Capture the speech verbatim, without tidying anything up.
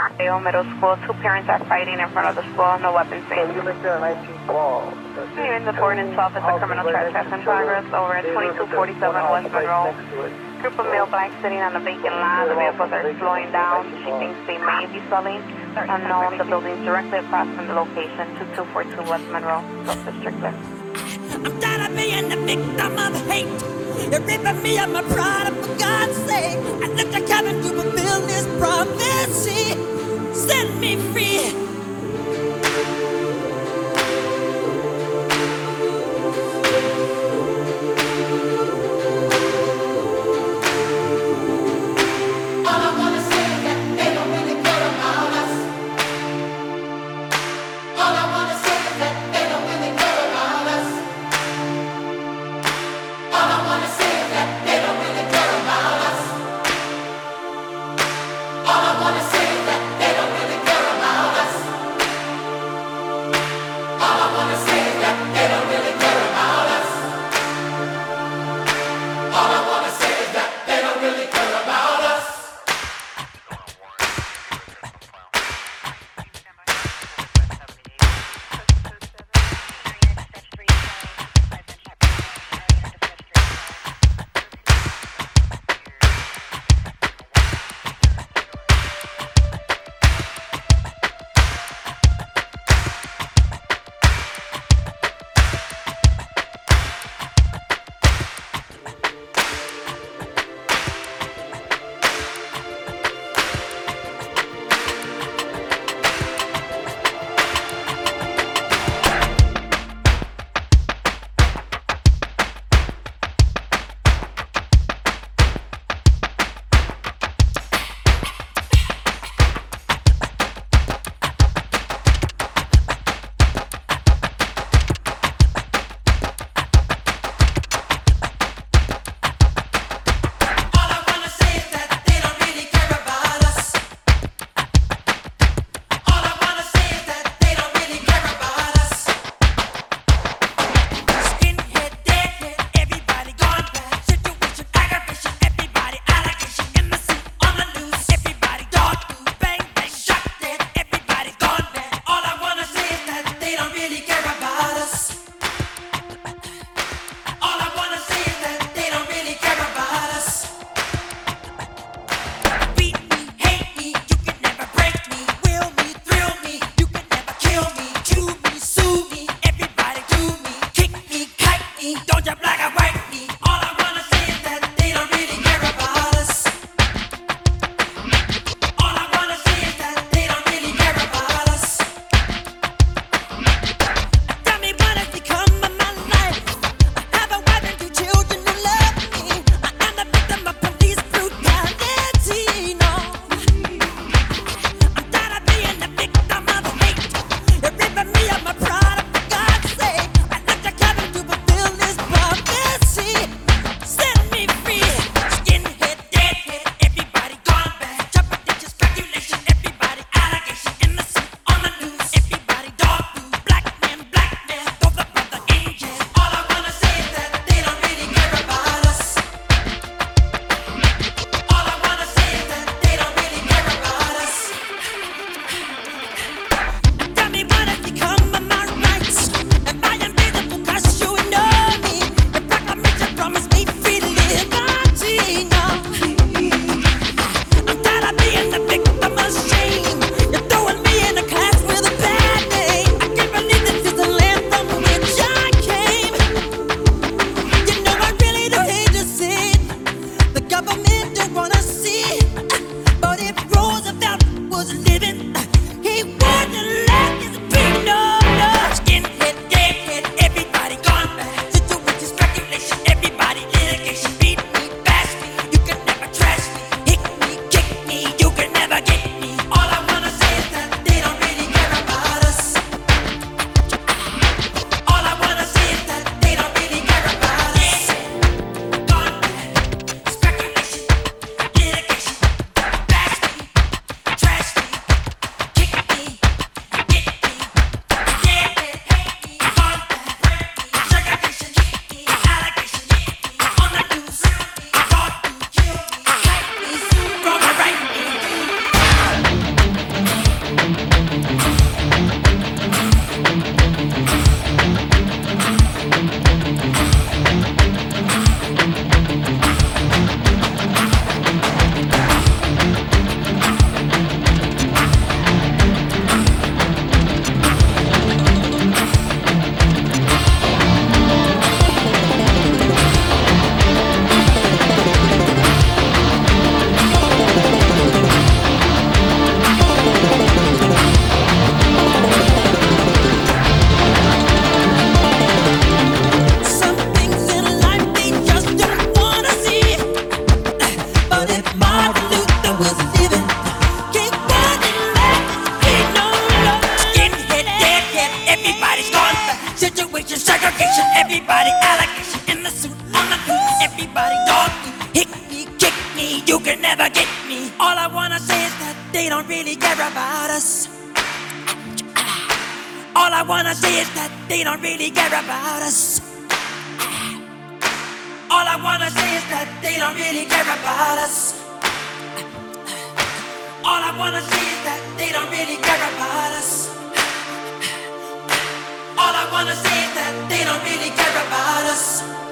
Dale Middle School. Two parents are fighting in front of the school. No weapons So being you live there on nineteenth Wall. Here in the board itself is a criminal trespass in progress over at twenty-two forty-seven West Monroe. Group of male blacks sitting on a vacant lot. The vehicles are slowing down. She thinks they may be selling. Unknown, the building's directly across from the location, two two four two West Monroe, South District. I'm tired of being the victim of hate. You're ripping me of my pride, for God's sake. I left the cabin to fulfill this prophecy. Set me free. you can never get me. All I wanna say is that they don't really care about us. All I wanna say is that they don't really care about us. All I wanna say is that they don't really care about us. All I wanna say is that they don't really care about us. All I wanna say is that they don't really care about us.